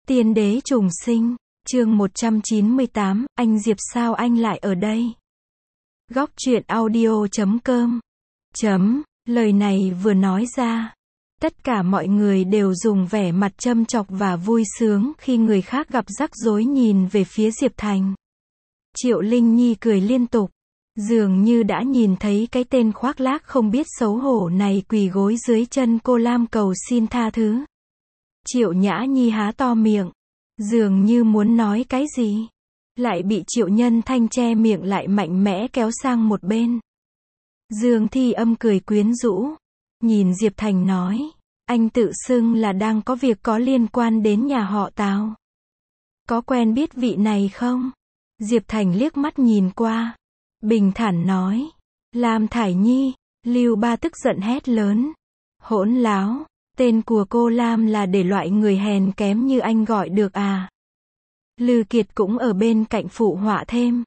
Tiên đế trùng sinh, chương 198, anh Diệp sao anh lại ở đây? Góc truyện audio.com. Lời này vừa nói ra, tất cả mọi người đều dùng vẻ mặt châm chọc và vui sướng khi người khác gặp rắc rối nhìn về phía Diệp Thành. Triệu Linh Nhi cười liên tục, dường như đã nhìn thấy cái tên khoác lác không biết xấu hổ này quỳ gối dưới chân cô Lam cầu xin tha thứ. Triệu Nhã Nhi há to miệng, dường như muốn nói cái gì, lại bị Triệu Nhân Thanh che miệng lại mạnh mẽ kéo sang một bên. Dương Thi Âm cười quyến rũ, nhìn Diệp Thành nói, anh tự xưng là đang có việc có liên quan đến nhà họ Tào. Có quen biết vị này không? Diệp Thành liếc mắt nhìn qua, bình thản nói, Lam Thải Nhi. Lưu Ba tức giận hét lớn, hỗn láo, tên của cô Lam là để loại người hèn kém như anh gọi được à? Lư Kiệt cũng ở bên cạnh phụ họa thêm,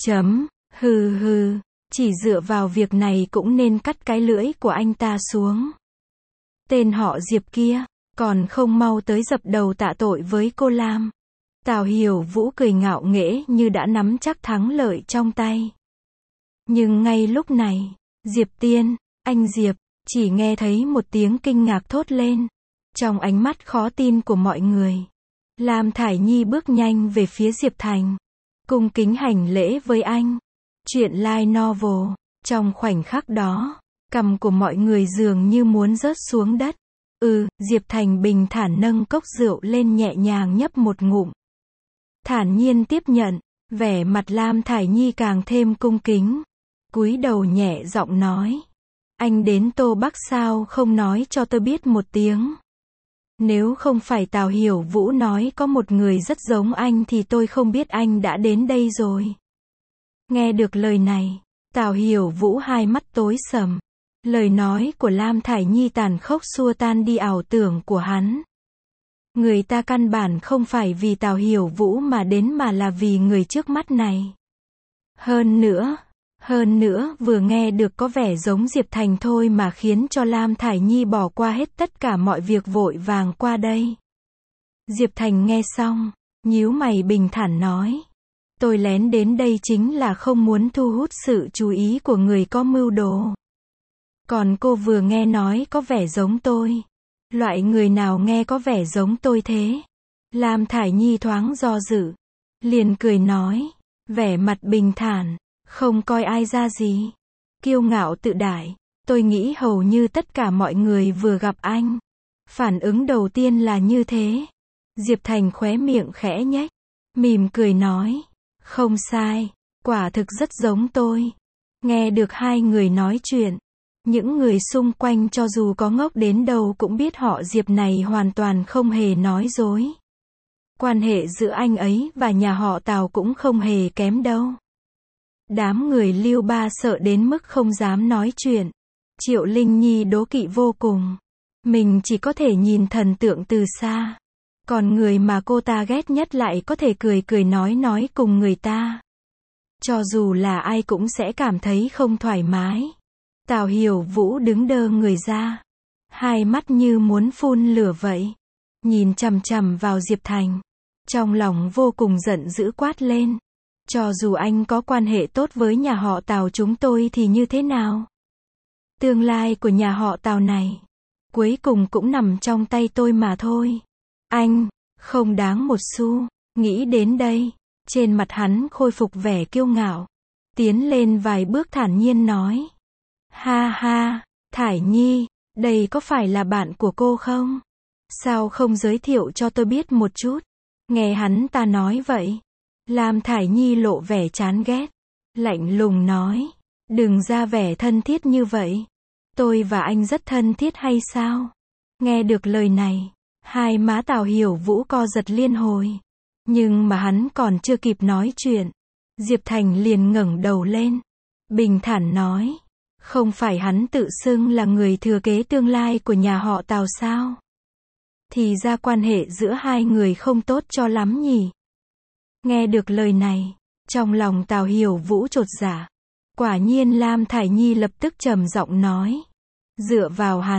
hừ hừ, chỉ dựa vào việc này cũng nên cắt cái lưỡi của anh ta xuống. Tên họ Diệp kia, còn không mau tới dập đầu tạ tội với cô Lam. Tào Hiểu Vũ cười ngạo nghễ như đã nắm chắc thắng lợi trong tay. Nhưng ngay lúc này, Diệp Tiên, anh Diệp, chỉ nghe thấy một tiếng kinh ngạc thốt lên. Trong ánh mắt khó tin của mọi người, Lam Thải Nhi bước nhanh về phía Diệp Thành, cung kính hành lễ với anh. Chuyện light novel, trong khoảnh khắc đó, cằm của mọi người dường như muốn rớt xuống đất. Diệp Thành bình thản nâng cốc rượu lên nhẹ nhàng nhấp một ngụm. Thản nhiên tiếp nhận, vẻ mặt Lam Thải Nhi càng thêm cung kính. Cúi đầu nhẹ giọng nói, anh đến Tô Bắc sao không nói cho tôi biết một tiếng? Nếu không phải Tào Hiểu Vũ nói có một người rất giống anh thì tôi không biết anh đã đến đây rồi. Nghe được lời này, Tào Hiểu Vũ hai mắt tối sầm. Lời nói của Lam Thải Nhi tàn khốc xua tan đi ảo tưởng của hắn. Người ta căn bản không phải vì Tào Hiểu Vũ mà đến mà là vì người trước mắt này. Hơn nữa, vừa nghe được có vẻ giống Diệp Thành thôi mà khiến cho Lam Thải Nhi bỏ qua hết tất cả mọi việc vội vàng qua đây. Diệp Thành nghe xong, nhíu mày bình thản nói, tôi lén đến đây chính là không muốn thu hút sự chú ý của người có mưu đồ. Còn cô vừa nghe nói có vẻ giống tôi. Loại người nào nghe có vẻ giống tôi thế? Lam Thải Nhi thoáng do dự, liền cười nói, vẻ mặt bình thản, không coi ai ra gì. Kiêu ngạo tự đại, tôi nghĩ hầu như tất cả mọi người vừa gặp anh, phản ứng đầu tiên là như thế. Diệp Thành khóe miệng khẽ nhếch, mỉm cười nói, không sai, quả thực rất giống tôi. Nghe được hai người nói chuyện, những người xung quanh cho dù có ngốc đến đâu cũng biết họ Diệp này hoàn toàn không hề nói dối. Quan hệ giữa anh ấy và nhà họ Tào cũng không hề kém đâu. Đám người Lưu Ba sợ đến mức không dám nói chuyện. Triệu Linh Nhi đố kỵ vô cùng. Mình chỉ có thể nhìn thần tượng từ xa. Còn người mà cô ta ghét nhất lại có thể cười cười nói cùng người ta. Cho dù là ai cũng sẽ cảm thấy không thoải mái. Tào Hiểu Vũ đứng đơ người ra, hai mắt như muốn phun lửa vậy, nhìn chằm chằm vào Diệp Thành, trong lòng vô cùng giận dữ quát lên, cho dù anh có quan hệ tốt với nhà họ Tào chúng tôi thì như thế nào? Tương lai của nhà họ Tào này, cuối cùng cũng nằm trong tay tôi mà thôi. Anh, không đáng một xu. Nghĩ đến đây, trên mặt hắn khôi phục vẻ kiêu ngạo, tiến lên vài bước thản nhiên nói, ha ha, Thải Nhi, đây có phải là bạn của cô không? Sao không giới thiệu cho tôi biết một chút? Nghe hắn ta nói vậy, Lam Thải Nhi lộ vẻ chán ghét, lạnh lùng nói, đừng ra vẻ thân thiết như vậy. Tôi và anh rất thân thiết hay sao? Nghe được lời này, hai má Tào Hiểu Vũ co giật liên hồi. Nhưng mà hắn còn chưa kịp nói chuyện, Diệp Thành liền ngẩng đầu lên, bình thản nói, không phải hắn tự xưng là người thừa kế tương lai của nhà họ Tào sao? Thì ra quan hệ giữa hai người không tốt cho lắm nhỉ? Nghe được lời này, trong lòng Tào Hiểu Vũ chột dạ. Quả nhiên Lam Thải Nhi lập tức trầm giọng nói, dựa vào hắn,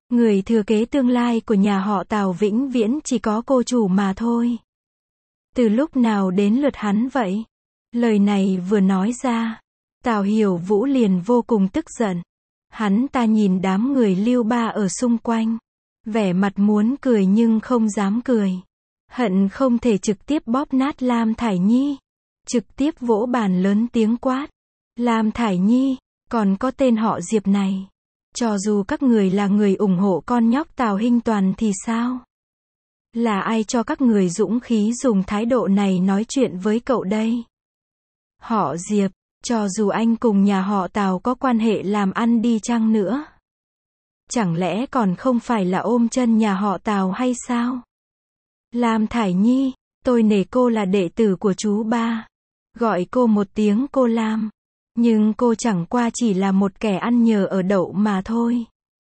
Người thừa kế tương lai của nhà họ Tào vĩnh viễn chỉ có cô chủ mà thôi. Từ lúc nào đến lượt hắn vậy? Lời này vừa nói ra, Tào Hiểu Vũ liền vô cùng tức giận. Hắn ta nhìn đám người Lưu Ba ở xung quanh, vẻ mặt muốn cười nhưng không dám cười. Hận không thể trực tiếp bóp nát Lam Thải Nhi. Trực tiếp vỗ bàn lớn tiếng quát. Lam Thải Nhi, còn có tên họ Diệp này. Cho dù các người là người ủng hộ con nhóc Tào Hinh Toàn thì sao? Là ai cho các người dũng khí dùng thái độ này nói chuyện với cậu đây? Họ Diệp, cho dù anh cùng nhà họ Tào có quan hệ làm ăn đi chăng nữa, chẳng lẽ còn không phải là ôm chân nhà họ Tào hay sao? Lam Thải Nhi, tôi nể cô là đệ tử của chú ba. Gọi cô một tiếng cô Lam. Nhưng cô chẳng qua chỉ là một kẻ ăn nhờ ở đậu mà thôi.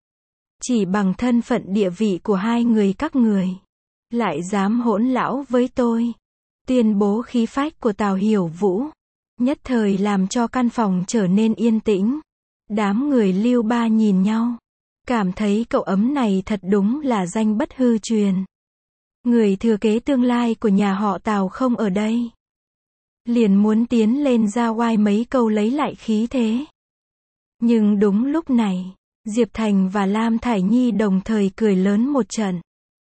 Chỉ bằng thân phận địa vị của hai người các người, lại dám hỗn láo với tôi. Tuyên bố khí phách của Tào Hiểu Vũ nhất thời làm cho căn phòng trở nên yên tĩnh. Đám người Lưu Ba nhìn nhau, cảm thấy cậu ấm này thật đúng là danh bất hư truyền. Người thừa kế tương lai của nhà họ Tào không ở đây, liền muốn tiến lên ra oai mấy câu lấy lại khí thế. Nhưng đúng lúc này, Diệp Thành và Lam Thải Nhi đồng thời cười lớn một trận.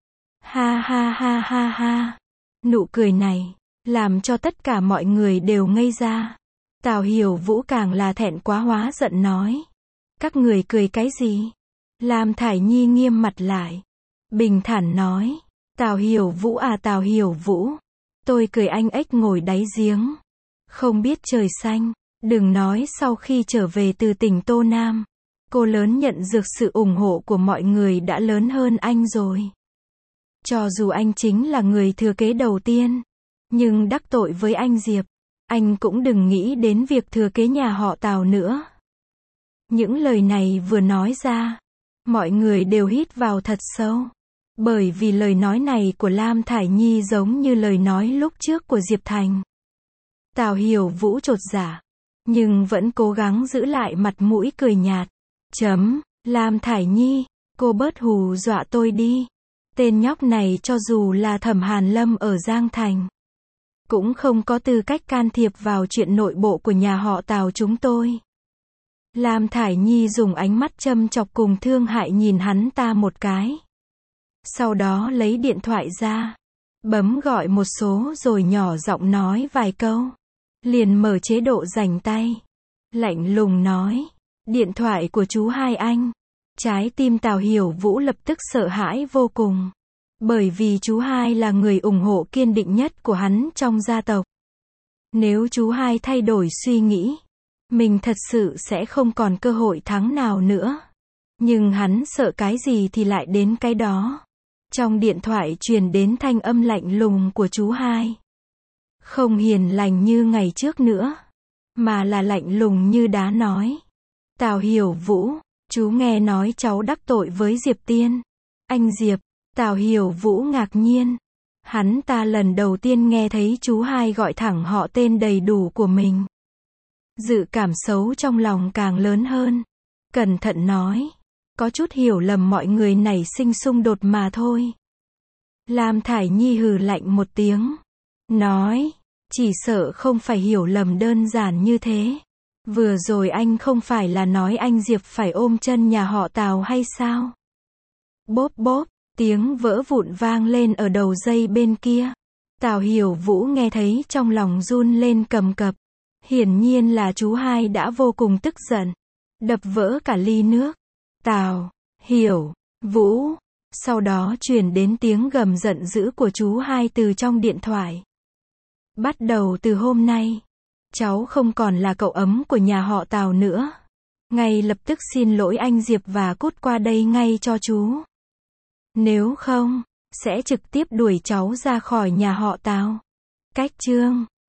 Ha ha ha ha ha. Nụ cười này làm cho tất cả mọi người đều ngây ra. Tào Hiểu Vũ càng là thẹn quá hóa giận nói. Các người cười cái gì? Lam Thải Nhi nghiêm mặt lại, bình thản nói. Tào Hiểu Vũ à, Tào Hiểu Vũ, tôi cười anh ếch ngồi đáy giếng, không biết trời xanh. Đừng nói sau khi trở về từ tỉnh Tô Nam, cô lớn nhận được sự ủng hộ của mọi người đã lớn hơn anh rồi. Cho dù anh chính là người thừa kế đầu tiên, nhưng đắc tội với anh Diệp, anh cũng đừng nghĩ đến việc thừa kế nhà họ Tào nữa. Những lời này vừa nói ra, mọi người đều hít vào thật sâu. Bởi vì lời nói này của Lam Thải Nhi giống như lời nói lúc trước của Diệp Thành. Tào Hiểu Vũ chột dạ, nhưng vẫn cố gắng giữ lại mặt mũi cười nhạt. Lam Thải Nhi, cô bớt hù dọa tôi đi. Tên nhóc này cho dù là Thẩm Hàn Lâm ở Giang Thành, cũng không có tư cách can thiệp vào chuyện nội bộ của nhà họ Tào chúng tôi. Lam Thải Nhi dùng ánh mắt châm chọc cùng thương hại nhìn hắn ta một cái. Sau đó lấy điện thoại ra, bấm gọi một số rồi nhỏ giọng nói vài câu. Liền mở chế độ rảnh tay. Lạnh lùng nói. Điện thoại của chú hai anh. Trái tim Tào Hiểu Vũ lập tức sợ hãi vô cùng. Bởi vì chú hai là người ủng hộ kiên định nhất của hắn trong gia tộc. Nếu chú hai thay đổi suy nghĩ, mình thật sự sẽ không còn cơ hội thắng nào nữa. Nhưng hắn sợ cái gì thì lại đến cái đó. Trong điện thoại truyền đến thanh âm lạnh lùng của chú hai. Không hiền lành như ngày trước nữa, mà là lạnh lùng như đá nói. Tào Hiểu Vũ, chú nghe nói cháu đắc tội với Diệp Tiên. Anh Diệp, Tào Hiểu Vũ ngạc nhiên. Hắn ta lần đầu tiên nghe thấy chú hai gọi thẳng họ tên đầy đủ của mình. Dự cảm xấu trong lòng càng lớn hơn. Cẩn thận nói. Có chút hiểu lầm mọi người nảy sinh xung đột mà thôi. Lam Thải Nhi hừ lạnh một tiếng. Nói. Chỉ sợ không phải hiểu lầm đơn giản như thế. Vừa rồi anh không phải là nói anh Diệp phải ôm chân nhà họ Tào hay sao? Bốp bốp, tiếng vỡ vụn vang lên ở đầu dây bên kia. Tào Hiểu Vũ nghe thấy trong lòng run lên cầm cập. Hiển nhiên là chú hai đã vô cùng tức giận. Đập vỡ cả ly nước. Tào, Hiểu, Vũ. Sau đó truyền đến tiếng gầm giận dữ của chú hai từ trong điện thoại. Bắt đầu từ hôm nay, cháu không còn là cậu ấm của nhà họ Tào nữa. Ngay lập tức xin lỗi anh Diệp và cút qua đây ngay cho chú. Nếu không, sẽ trực tiếp đuổi cháu ra khỏi nhà họ Tào. Cách chương